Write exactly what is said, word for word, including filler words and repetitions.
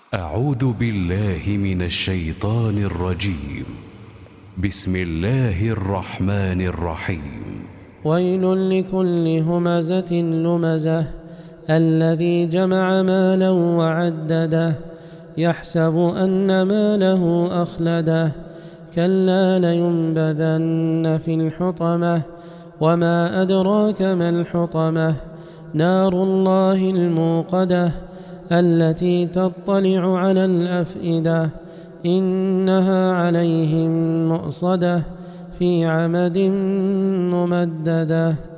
أعوذ بالله من الشيطان الرجيم. بسم الله الرحمن الرحيم. ويل لكل همزة لمزة الذي جمع مالا وعدده يحسب أن ماله أخلده كلا لينبذن في الحطمة وما أدراك ما الحطمة نار الله الموقدة التي تطلع على الأفئدة إنها عليهم مؤصدة في عمد ممددة.